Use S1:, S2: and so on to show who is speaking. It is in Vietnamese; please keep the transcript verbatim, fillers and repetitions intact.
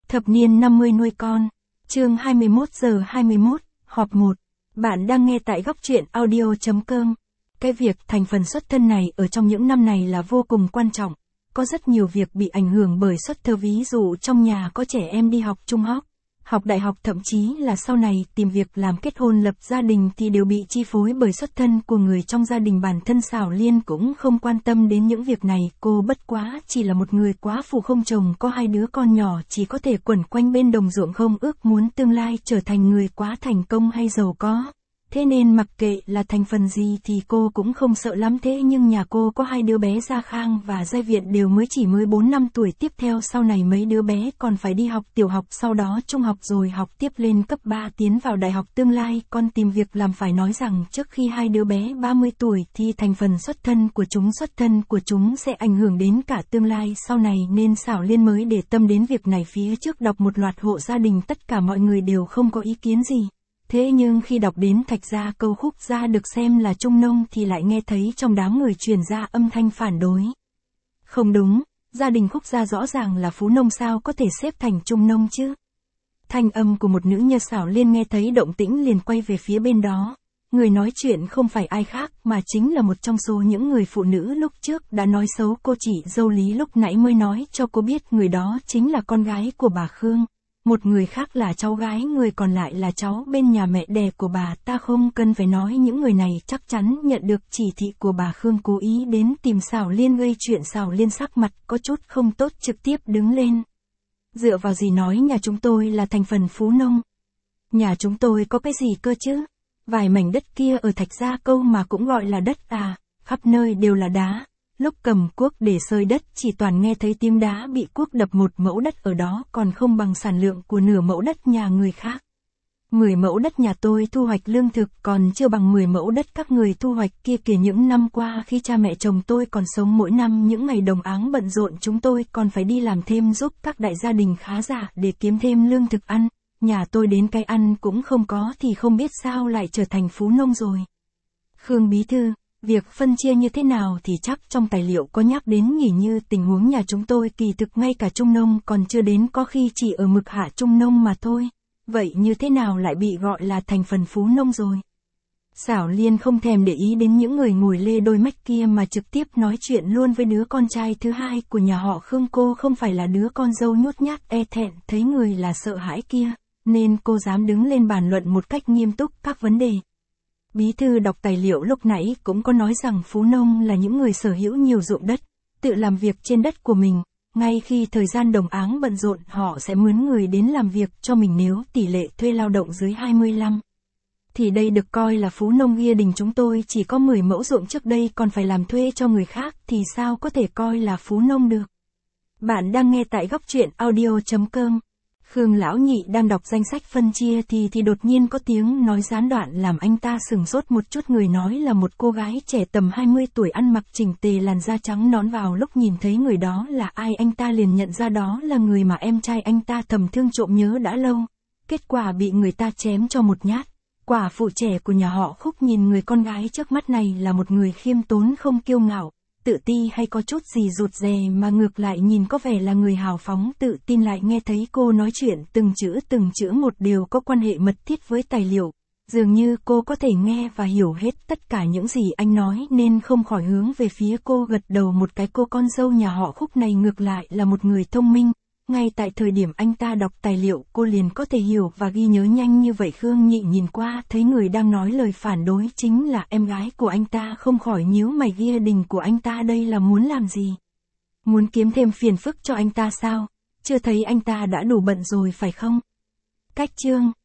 S1: Thập niên năm mươi nuôi con. Chương hai mươi mốt giờ hai mươi mốt, họp một. Bạn đang nghe tại góc truyện audio chấm com. Cái việc thành phần xuất thân này ở trong những năm này là vô cùng quan trọng. Có rất nhiều việc bị ảnh hưởng bởi xuất thân, ví dụ trong nhà có trẻ em đi học trung học, học đại học, thậm chí là sau này tìm việc làm, kết hôn, lập gia đình thì đều bị chi phối bởi xuất thân của người trong gia đình. Bản thân Sảo Liên cũng không quan tâm đến những việc này, cô bất quá chỉ là một người quá phụ không chồng, có hai đứa con nhỏ, chỉ có thể quẩn quanh bên đồng ruộng, không ước muốn tương lai trở thành người quá thành công hay giàu có. Thế nên mặc kệ là thành phần gì thì cô cũng không sợ lắm. Thế nhưng nhà cô có hai đứa bé Gia Khang và Giai Viện đều mới chỉ mới bốn năm tuổi. Tiếp theo sau này mấy đứa bé còn phải đi học tiểu học, sau đó trung học, rồi học tiếp lên cấp ba, tiến vào đại học. Tương lai con tìm việc làm, phải nói rằng trước khi hai đứa bé ba mươi tuổi thì thành phần xuất thân của chúng xuất thân của chúng sẽ ảnh hưởng đến cả tương lai sau này, nên Sảo Liên mới để tâm đến việc này. Phía trước đọc một loạt hộ gia đình, tất cả mọi người đều không có ý kiến gì. Thế nhưng khi đọc đến Thạch gia, câu Khúc gia được xem là trung nông, thì lại nghe thấy trong đám người truyền ra âm thanh phản đối. Không đúng, gia đình Khúc gia rõ ràng là phú nông, sao có thể xếp thành trung nông chứ? Thanh âm của một nữ nhân. Sảo Liên nghe thấy động tĩnh liền quay về phía bên đó. Người nói chuyện không phải ai khác mà chính là một trong số những người phụ nữ lúc trước đã nói xấu cô chị dâu Lý, lúc nãy mới nói cho cô biết người đó chính là con gái của bà Khương. Một người khác là cháu gái, người còn lại là cháu bên nhà mẹ đẻ của bà ta. Không cần phải nói, những người này chắc chắn nhận được chỉ thị của bà Khương, cố ý đến tìm Sảo Liên gây chuyện. Sảo Liên sắc mặt có chút không tốt, trực tiếp đứng lên. Dựa vào gì nói nhà chúng tôi là thành phần phú nông? Nhà chúng tôi có cái gì cơ chứ? Vài mảnh đất kia ở Thạch gia câu mà cũng gọi là đất à? Khắp nơi đều là đá. Lúc cầm cuốc để xơi đất chỉ toàn nghe thấy tiếng đá bị cuốc đập. Một mẫu đất ở đó còn không bằng sản lượng của nửa mẫu đất nhà người khác. Mười mẫu đất nhà tôi thu hoạch lương thực còn chưa bằng mười mẫu đất các người thu hoạch kia kìa. Những năm qua khi cha mẹ chồng tôi còn sống, mỗi năm những ngày đồng áng bận rộn, chúng tôi còn phải đi làm thêm giúp các đại gia đình khá giả để kiếm thêm lương thực ăn. Nhà tôi đến cái ăn cũng không có thì không biết sao lại trở thành phú nông rồi. Khương bí thư, việc phân chia như thế nào thì chắc trong tài liệu có nhắc đến nhỉ? Như tình huống nhà chúng tôi kỳ thực ngay cả trung nông còn chưa đến, có khi chỉ ở mực hạ trung nông mà thôi. Vậy như thế nào lại bị gọi là thành phần phú nông rồi? Sảo Liên không thèm để ý đến những người ngồi lê đôi mách kia mà trực tiếp nói chuyện luôn với đứa con trai thứ hai của nhà họ Khương. Cô không phải là đứa con dâu nhút nhát e thẹn, thấy người là sợ hãi kia, nên cô dám đứng lên bàn luận một cách nghiêm túc các vấn đề. Bí thư đọc tài liệu lúc nãy cũng có nói rằng phú nông là những người sở hữu nhiều ruộng đất, tự làm việc trên đất của mình. Ngay khi thời gian đồng áng bận rộn, họ sẽ mướn người đến làm việc cho mình. Nếu tỷ lệ thuê lao động dưới hai mươi lăm thì đây được coi là phú nông. Gia đình chúng tôi chỉ có mười mẫu ruộng, trước đây còn phải làm thuê cho người khác thì sao có thể coi là phú nông được? Bạn đang nghe tại góc truyện audio chấm com. Khương lão nhị đang đọc danh sách phân chia thì thì đột nhiên có tiếng nói gián đoạn làm anh ta sửng sốt một chút. Người nói là một cô gái trẻ tầm hai mươi tuổi, ăn mặc chỉnh tề, làn da trắng nõn. Vào lúc nhìn thấy người đó là ai, anh ta liền nhận ra đó là người mà em trai anh ta thầm thương trộm nhớ đã lâu. Kết quả bị người ta chém cho một nhát. Quả phụ trẻ của nhà họ Khúc nhìn người con gái trước mắt này là một người khiêm tốn, không kiêu ngạo, tự ti hay có chút gì rụt rè, mà ngược lại nhìn có vẻ là người hào phóng, tự tin. Lại nghe thấy cô nói chuyện từng chữ từng chữ một đều có quan hệ mật thiết với tài liệu. Dường như cô có thể nghe và hiểu hết tất cả những gì anh nói, nên không khỏi hướng về phía cô gật đầu một cái. Cô con dâu nhà họ Khúc này ngược lại là một người thông minh. Ngay tại thời điểm anh ta đọc tài liệu, cô liền có thể hiểu và ghi nhớ nhanh như vậy. Khương nhị nhìn qua thấy người đang nói lời phản đối chính là em gái của anh ta, không khỏi nhíu mày. Gia đình của anh ta đây là muốn làm gì? Muốn kiếm thêm phiền phức cho anh ta sao? Chưa thấy anh ta đã đủ bận rồi phải không? Cách chương